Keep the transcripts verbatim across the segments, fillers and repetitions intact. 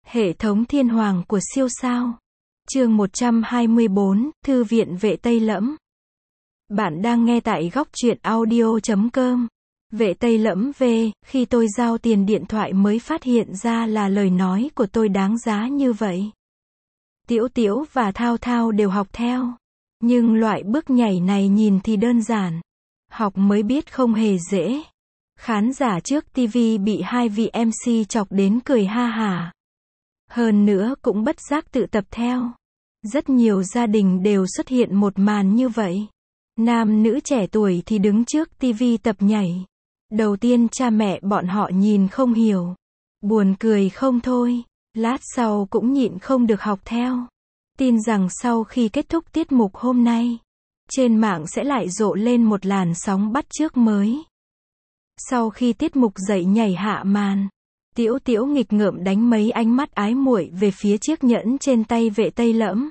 Hệ thống thiên hoàng của siêu sao. Chương một trăm hai mươi bốn, Thư viện Vệ Tây Lẫm. Bạn đang nghe tại góc truyện audio chấm com. Vệ Tây Lẫm về, khi tôi giao tiền điện thoại mới phát hiện ra là lời nói của tôi đáng giá như vậy. Tiểu Tiểu và Thao Thao đều học theo. Nhưng loại bước nhảy này nhìn thì đơn giản. Học mới biết không hề dễ. Khán giả trước ti vi bị hai vị em xê chọc đến cười ha hả. Hơn nữa cũng bất giác tự tập theo. Rất nhiều gia đình đều xuất hiện một màn như vậy. Nam nữ trẻ tuổi thì đứng trước ti vi tập nhảy. Đầu tiên cha mẹ bọn họ nhìn không hiểu. Buồn cười không thôi. Lát sau cũng nhịn không được học theo. Tin rằng sau khi kết thúc tiết mục hôm nay, trên mạng sẽ lại rộ lên một làn sóng bắt chước mới. Sau khi tiết mục dậy nhảy hạ màn, Tiểu Tiểu nghịch ngợm đánh mấy ánh mắt ái muội về phía chiếc nhẫn trên tay Vệ Tây Lẫm.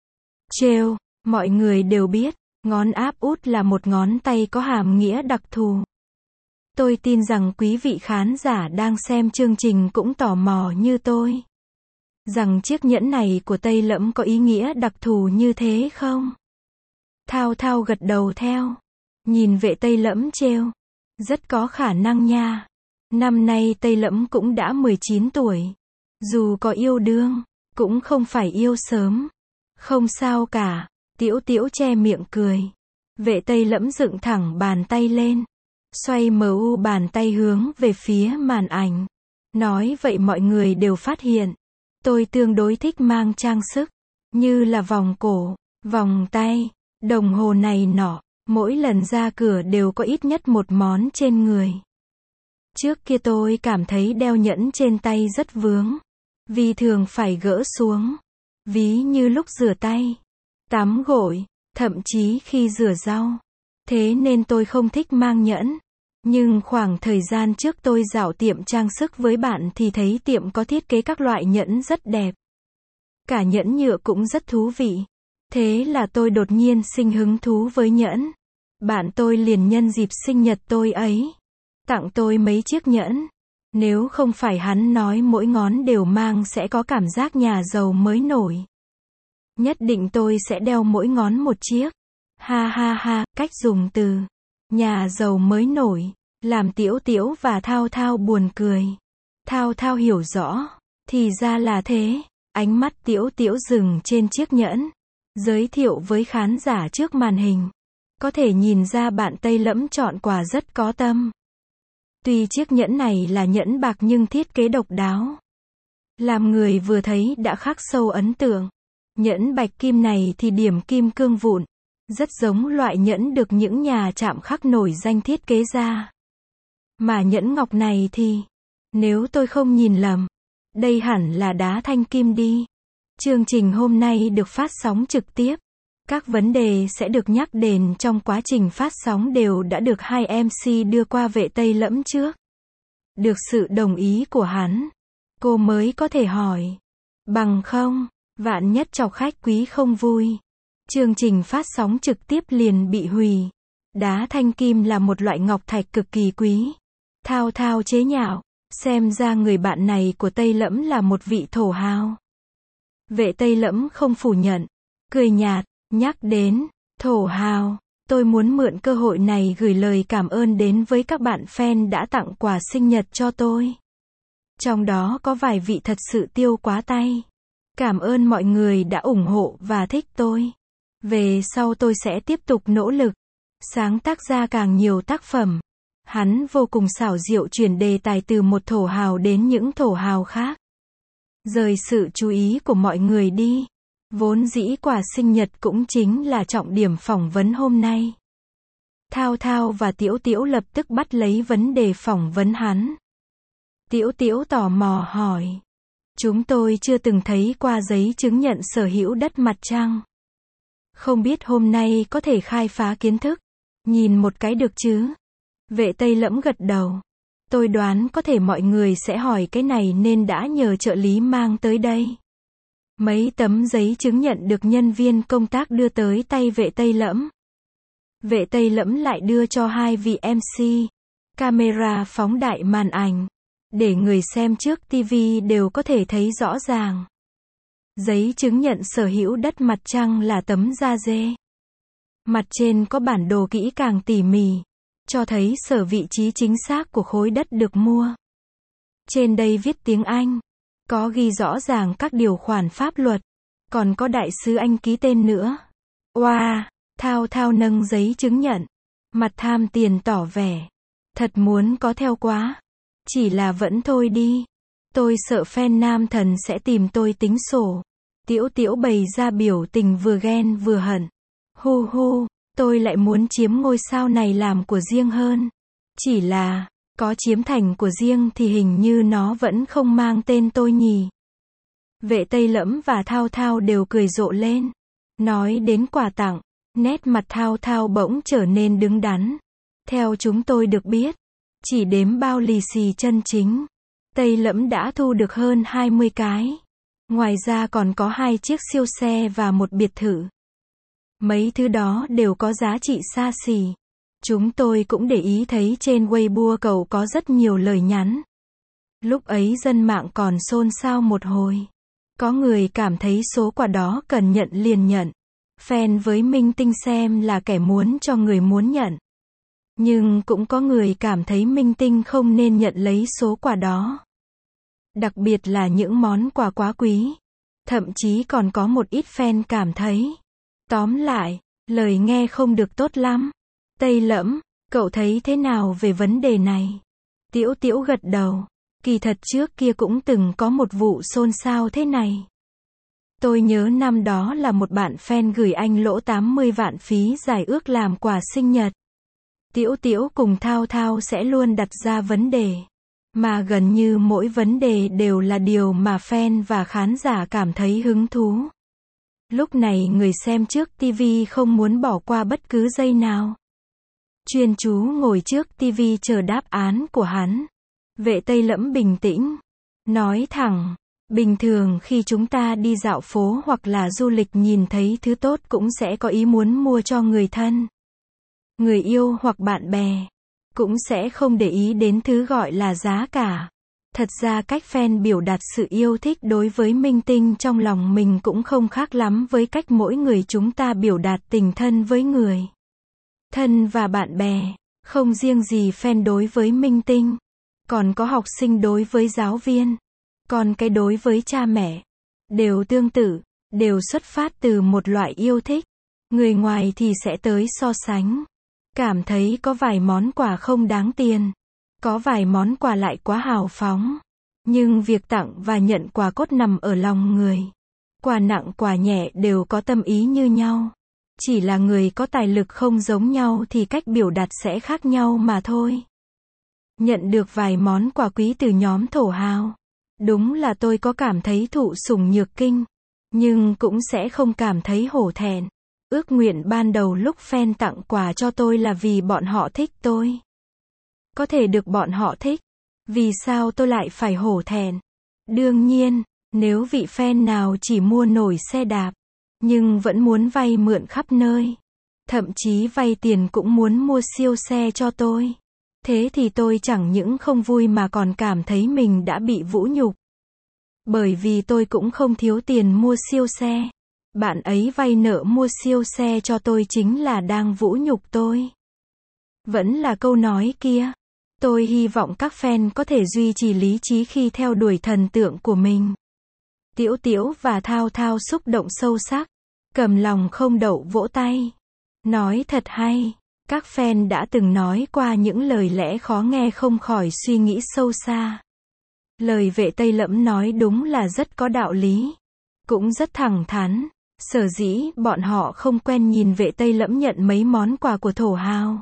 Trêu, mọi người đều biết, ngón áp út là một ngón tay có hàm nghĩa đặc thù. Tôi tin rằng quý vị khán giả đang xem chương trình cũng tò mò như tôi. Rằng chiếc nhẫn này của Tây Lẫm có ý nghĩa đặc thù như thế không? Thao Thao gật đầu theo. Nhìn Vệ Tây Lẫm trêu. Rất có khả năng nha. Năm nay Tây Lẫm cũng đã mười chín tuổi. Dù có yêu đương, cũng không phải yêu sớm. Không sao cả. Tiểu Tiểu che miệng cười. Vệ Tây Lẫm dựng thẳng bàn tay lên. Xoay mu bàn tay hướng về phía màn ảnh. Nói vậy mọi người đều phát hiện. Tôi tương đối thích mang trang sức. Như là vòng cổ, vòng tay, đồng hồ này nọ. Mỗi lần ra cửa đều có ít nhất một món trên người. Trước kia tôi cảm thấy đeo nhẫn trên tay rất vướng. Vì thường phải gỡ xuống. Ví như lúc rửa tay, tắm gội, thậm chí khi rửa rau. Thế nên tôi không thích mang nhẫn. Nhưng khoảng thời gian trước tôi dạo tiệm trang sức với bạn thì thấy tiệm có thiết kế các loại nhẫn rất đẹp. Cả nhẫn nhựa cũng rất thú vị. Thế là tôi đột nhiên sinh hứng thú với nhẫn. Bạn tôi liền nhân dịp sinh nhật tôi ấy, tặng tôi mấy chiếc nhẫn. Nếu không phải hắn nói mỗi ngón đều mang sẽ có cảm giác nhà giàu mới nổi. Nhất định tôi sẽ đeo mỗi ngón một chiếc. Ha ha ha, cách dùng từ nhà giàu mới nổi làm Tiểu Tiểu và Thao Thao buồn cười. Thao Thao hiểu rõ, thì ra là thế. Ánh mắt Tiểu Tiểu dừng trên chiếc nhẫn, giới thiệu với khán giả trước màn hình. Có thể nhìn ra bạn Tây Lẫm chọn quà rất có tâm. Tuy chiếc nhẫn này là nhẫn bạc nhưng thiết kế độc đáo. Làm người vừa thấy đã khắc sâu ấn tượng. Nhẫn bạch kim này thì điểm kim cương vụn. Rất giống loại nhẫn được những nhà chạm khắc nổi danh thiết kế ra. Mà nhẫn ngọc này thì, nếu tôi không nhìn lầm, đây hẳn là đá thanh kim đi. Chương trình hôm nay được phát sóng trực tiếp. Các vấn đề sẽ được nhắc đến trong quá trình phát sóng đều đã được hai em xê đưa qua Vệ Tây Lẫm trước. Được sự đồng ý của hắn, cô mới có thể hỏi. Bằng không, vạn nhất chọc khách quý không vui. Chương trình phát sóng trực tiếp liền bị hủy. Đá thanh kim là một loại ngọc thạch cực kỳ quý. Thao Thao chế nhạo, xem ra người bạn này của Tây Lẫm là một vị thổ hào. Vệ Tây Lẫm không phủ nhận, cười nhạt, nhắc đến thổ hào, tôi muốn mượn cơ hội này gửi lời cảm ơn đến với các bạn fan đã tặng quà sinh nhật cho tôi. Trong đó có vài vị thật sự tiêu quá tay. Cảm ơn mọi người đã ủng hộ và thích tôi. Về sau tôi sẽ tiếp tục nỗ lực, sáng tác ra càng nhiều tác phẩm. Hắn vô cùng xảo diệu chuyển đề tài từ một thổ hào đến những thổ hào khác. Rời sự chú ý của mọi người đi. Vốn dĩ quà sinh nhật cũng chính là trọng điểm phỏng vấn hôm nay. Thao Thao và Tiểu Tiểu lập tức bắt lấy vấn đề phỏng vấn hắn. Tiểu Tiểu tò mò hỏi. Chúng tôi chưa từng thấy qua giấy chứng nhận sở hữu đất mặt trăng. Không biết hôm nay có thể khai phá kiến thức. Nhìn một cái được chứ? Vệ Tây Lẫm gật đầu. Tôi đoán có thể mọi người sẽ hỏi cái này nên đã nhờ trợ lý mang tới đây. Mấy tấm giấy chứng nhận được nhân viên công tác đưa tới tay Vệ Tây Lẫm. Vệ Tây Lẫm lại đưa cho hai vị em xê. Camera phóng đại màn ảnh. để người xem trước ti vi đều có thể thấy rõ ràng. Giấy chứng nhận sở hữu đất mặt trăng là tấm da dê. Mặt trên có bản đồ kỹ càng tỉ mỉ, cho thấy sở vị trí chính xác của khối đất được mua. Trên đây viết tiếng Anh, có ghi rõ ràng các điều khoản pháp luật, còn có đại sứ Anh ký tên nữa. Oa, wow, Thao Thao nâng giấy chứng nhận, mặt tham tiền tỏ vẻ, thật muốn có theo quá, chỉ là vẫn thôi đi. Tôi sợ fan nam thần sẽ tìm tôi tính sổ. Tiểu Tiểu bày ra biểu tình vừa ghen vừa hận. Hu hu, tôi lại muốn chiếm ngôi sao này làm của riêng hơn. Chỉ là, có chiếm thành của riêng thì hình như nó vẫn không mang tên tôi nhỉ. Vệ Tây Lẫm và Thao Thao đều cười rộ lên. Nói đến quà tặng, nét mặt Thao Thao bỗng trở nên đứng đắn. Theo chúng tôi được biết, chỉ đếm bao lì xì chân chính, Tây Lẫm đã thu được hơn hai mươi cái. Ngoài ra còn có hai chiếc siêu xe và một biệt thự. Mấy thứ đó đều có giá trị xa xỉ. Chúng tôi cũng để ý thấy trên Weibo cậu có rất nhiều lời nhắn. Lúc ấy dân mạng còn xôn xao một hồi. Có người cảm thấy số quà đó cần nhận liền nhận. Fan với minh tinh xem là kẻ muốn cho người muốn nhận. Nhưng cũng có người cảm thấy minh tinh không nên nhận lấy số quà đó. Đặc biệt là những món quà quá quý. Thậm chí còn có một ít fan cảm thấy. Tóm lại, lời nghe không được tốt lắm. Tây Lẫm, cậu thấy thế nào về vấn đề này? Tiểu Tiểu gật đầu. Kỳ thật trước kia cũng từng có một vụ xôn xao thế này. Tôi nhớ năm đó là một bạn fan gửi anh lỗ tám mươi vạn phí giải ước làm quà sinh nhật. Tiểu Tiểu cùng Thao Thao sẽ luôn đặt ra vấn đề. Mà gần như mỗi vấn đề đều là điều mà fan và khán giả cảm thấy hứng thú. Lúc này người xem trước ti vi không muốn bỏ qua bất cứ giây nào. Chuyên chú ngồi trước ti vi chờ đáp án của hắn. Vệ Tây Lẫm bình tĩnh. Nói thẳng, bình thường khi chúng ta đi dạo phố hoặc là du lịch nhìn thấy thứ tốt cũng sẽ có ý muốn mua cho người thân, người yêu hoặc bạn bè. Cũng sẽ không để ý đến thứ gọi là giá cả. Thật ra cách fan biểu đạt sự yêu thích đối với minh tinh trong lòng mình cũng không khác lắm với cách mỗi người chúng ta biểu đạt tình thân với người thân và bạn bè. Không riêng gì fan đối với minh tinh, còn có học sinh đối với giáo viên, còn cái đối với cha mẹ. Đều tương tự, đều xuất phát từ một loại yêu thích. Người ngoài thì sẽ tới so sánh. Cảm thấy có vài món quà không đáng tiền. Có vài món quà lại quá hào phóng. Nhưng việc tặng và nhận quà cốt nằm ở lòng người. Quà nặng quà nhẹ đều có tâm ý như nhau. Chỉ là người có tài lực không giống nhau thì cách biểu đạt sẽ khác nhau mà thôi. Nhận được vài món quà quý từ nhóm thổ hào. Đúng là tôi có cảm thấy thụ sủng nhược kinh. Nhưng cũng sẽ không cảm thấy hổ thẹn. Ước nguyện ban đầu lúc fan tặng quà cho tôi là vì bọn họ thích tôi. Có thể được bọn họ thích. Vì sao tôi lại phải hổ thẹn? Đương nhiên, nếu vị fan nào chỉ mua nổi xe đạp, nhưng vẫn muốn vay mượn khắp nơi, thậm chí vay tiền cũng muốn mua siêu xe cho tôi, thế thì tôi chẳng những không vui mà còn cảm thấy mình đã bị vũ nhục. Bởi vì tôi cũng không thiếu tiền mua siêu xe. Bạn ấy vay nợ mua siêu xe cho tôi chính là đang vũ nhục tôi. Vẫn là câu nói kia. Tôi hy vọng các fan có thể duy trì lý trí khi theo đuổi thần tượng của mình. Tiểu Tiểu và Thao Thao xúc động sâu sắc. Cầm lòng không đậu vỗ tay. Nói thật hay. Các fan đã từng nói qua những lời lẽ khó nghe không khỏi suy nghĩ sâu xa. Lời Vệ Tây Lẫm nói đúng là rất có đạo lý. Cũng rất thẳng thắn. Sở dĩ bọn họ không quen nhìn Vệ Tây Lẫm nhận mấy món quà của thổ hào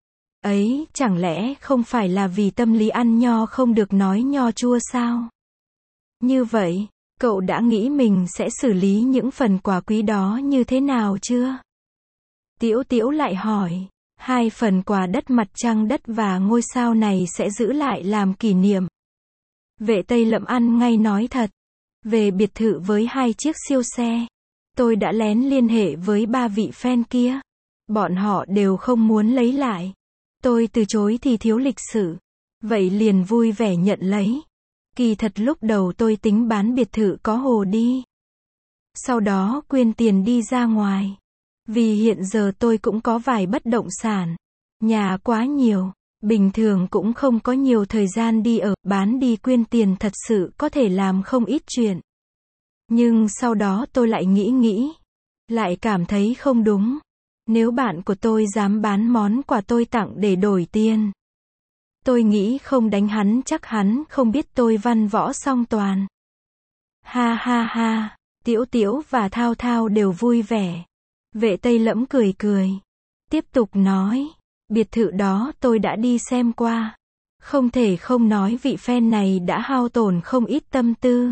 ấy, chẳng lẽ không phải là vì tâm lý ăn nho không được nói nho chua sao? Như vậy, cậu đã nghĩ mình sẽ xử lý những phần quà quý đó như thế nào chưa? Tiểu Tiểu lại hỏi, hai phần quà đất mặt trăng đất và ngôi sao này sẽ giữ lại làm kỷ niệm. Vệ Tây Lẫm ăn ngay nói thật. Về biệt thự với hai chiếc siêu xe, tôi đã lén liên hệ với ba vị fan kia. Bọn họ đều không muốn lấy lại. Tôi từ chối thì thiếu lịch sự. vậy liền vui vẻ nhận lấy. Kỳ thật lúc đầu tôi tính bán biệt thự có hồ đi. Sau đó quyên tiền đi ra ngoài. Vì hiện giờ tôi cũng có vài bất động sản. Nhà quá nhiều. Bình thường cũng không có nhiều thời gian đi ở, bán đi quyên tiền thật sự có thể làm không ít chuyện. Nhưng sau đó tôi lại nghĩ nghĩ. Lại cảm thấy không đúng. Nếu bạn của tôi dám bán món quà tôi tặng để đổi tiền. Tôi nghĩ không đánh hắn chắc hắn không biết tôi văn võ song toàn. Ha ha ha, Tiểu Tiểu và Thao Thao đều vui vẻ. Vệ Tây Lẫm cười cười. Tiếp tục nói, biệt thự đó tôi đã đi xem qua. Không thể không nói vị fan này đã hao tổn không ít tâm tư.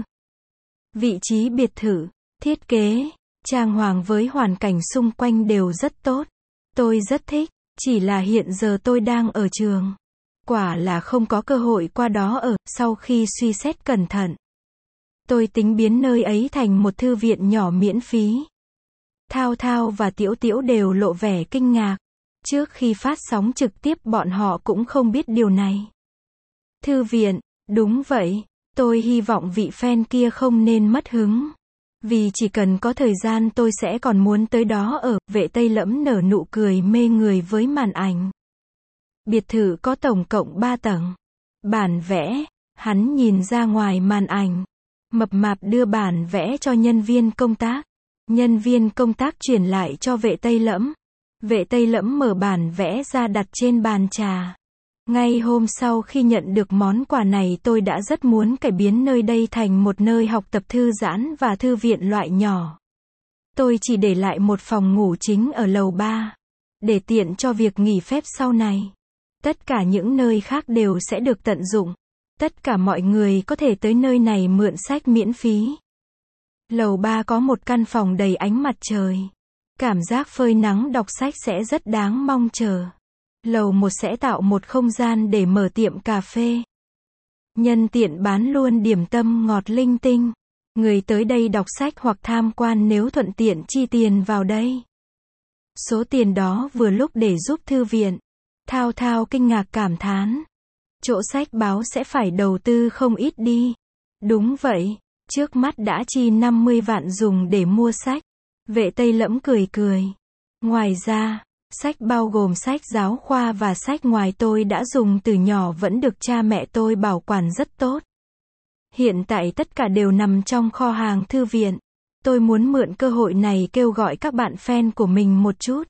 Vị trí biệt thự, thiết kế, trang hoàng với hoàn cảnh xung quanh đều rất tốt. Tôi rất thích, chỉ là hiện giờ tôi đang ở trường. Quả là không có cơ hội qua đó ở, sau khi suy xét cẩn thận. Tôi tính biến nơi ấy thành một thư viện nhỏ miễn phí. Thao Thao và Tiểu Tiểu đều lộ vẻ kinh ngạc. Trước khi phát sóng trực tiếp bọn họ cũng không biết điều này. Thư viện, đúng vậy, tôi hy vọng vị fan kia không nên mất hứng. Vì chỉ cần có thời gian tôi sẽ còn muốn tới đó ở. Vệ Tây Lẫm nở nụ cười mê người với màn ảnh. Biệt thự có tổng cộng ba tầng. Bản vẽ, hắn nhìn ra ngoài màn ảnh. Mập mạp đưa bản vẽ cho nhân viên công tác. Nhân viên công tác chuyển lại cho Vệ Tây Lẫm. Vệ Tây Lẫm mở bản vẽ ra đặt trên bàn trà. Ngay hôm sau khi nhận được món quà này tôi đã rất muốn cải biến nơi đây thành một nơi học tập thư giãn và thư viện loại nhỏ. Tôi chỉ để lại một phòng ngủ chính ở lầu ba. Để tiện cho việc nghỉ phép sau này. Tất cả những nơi khác đều sẽ được tận dụng. Tất cả mọi người có thể tới nơi này mượn sách miễn phí. Lầu ba có một căn phòng đầy ánh mặt trời. Cảm giác phơi nắng đọc sách sẽ rất đáng mong chờ. Lầu một sẽ tạo một không gian để mở tiệm cà phê. Nhân tiện bán luôn điểm tâm ngọt linh tinh. Người tới đây đọc sách hoặc tham quan nếu thuận tiện chi tiền vào đây. Số tiền đó vừa lúc để giúp thư viện. Thao Thao kinh ngạc cảm thán. Chỗ sách báo sẽ phải đầu tư không ít đi. Đúng vậy, trước mắt đã chi năm mươi vạn dùng để mua sách. Vệ Tây Lẫm cười cười. Ngoài ra, sách bao gồm sách giáo khoa và sách ngoài tôi đã dùng từ nhỏ vẫn được cha mẹ tôi bảo quản rất tốt. Hiện tại tất cả đều nằm trong kho hàng thư viện. Tôi muốn mượn cơ hội này kêu gọi các bạn fan của mình một chút.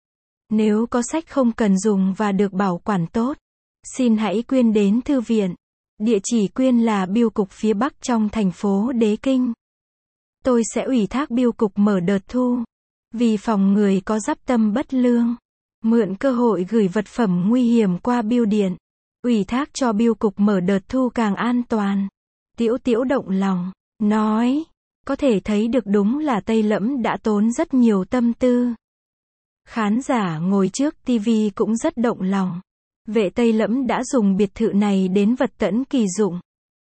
Nếu có sách không cần dùng và được bảo quản tốt, xin hãy quyên đến thư viện. Địa chỉ quyên là bưu cục phía Bắc trong thành phố Đế Kinh. Tôi sẽ ủy thác bưu cục mở đợt thu. Vì phòng người có dắp tâm bất lương. Mượn cơ hội gửi vật phẩm nguy hiểm qua bưu điện. Ủy thác cho bưu cục mở đợt thu càng an toàn. Tiểu Tiểu động lòng, nói. Có thể thấy được đúng là Tây Lẫm đã tốn rất nhiều tâm tư. Khán giả ngồi trước tivi cũng rất động lòng. Vệ Tây Lẫm đã dùng biệt thự này đến vật tẫn kỳ dụng.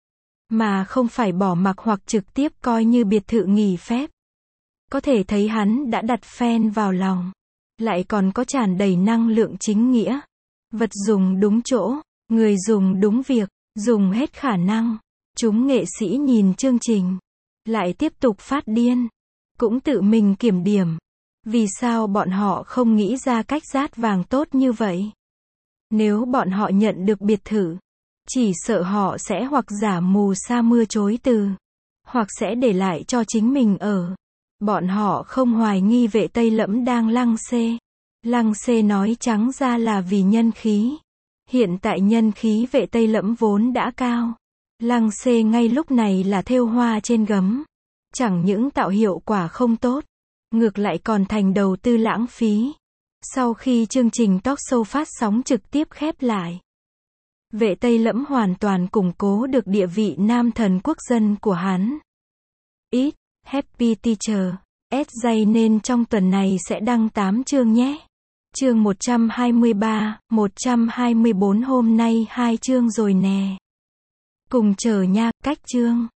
Mà không phải bỏ mặc hoặc trực tiếp coi như biệt thự nghỉ phép. Có thể thấy hắn đã đặt fan vào lòng. Lại còn có tràn đầy năng lượng chính nghĩa. Vật dùng đúng chỗ, người dùng đúng việc, dùng hết khả năng. Chúng nghệ sĩ nhìn chương trình. Lại tiếp tục phát điên. Cũng tự mình kiểm điểm. Vì sao bọn họ không nghĩ ra cách rát vàng tốt như vậy? Nếu bọn họ nhận được biệt thự, chỉ sợ họ sẽ hoặc giả mù sa mưa chối từ, hoặc sẽ để lại cho chính mình ở. Bọn họ không hoài nghi Vệ Tây Lẫm đang lăng xê. Lăng xê nói trắng ra là vì nhân khí. Hiện tại nhân khí Vệ Tây Lẫm vốn đã cao. Lăng xê ngay lúc này là thêu hoa trên gấm. Chẳng những tạo hiệu quả không tốt, ngược lại còn thành đầu tư lãng phí. Sau khi chương trình talk show phát sóng trực tiếp khép lại, Vệ Tây Lẫm hoàn toàn củng cố được địa vị nam thần quốc dân của hắn. Ít, Happy Teacher, ét gi nên trong tuần này sẽ đăng tám chương nhé. Chương một trăm hai mươi ba, một trăm hai mươi bốn hôm nay hai chương rồi nè. Cùng chờ nha, cách chương.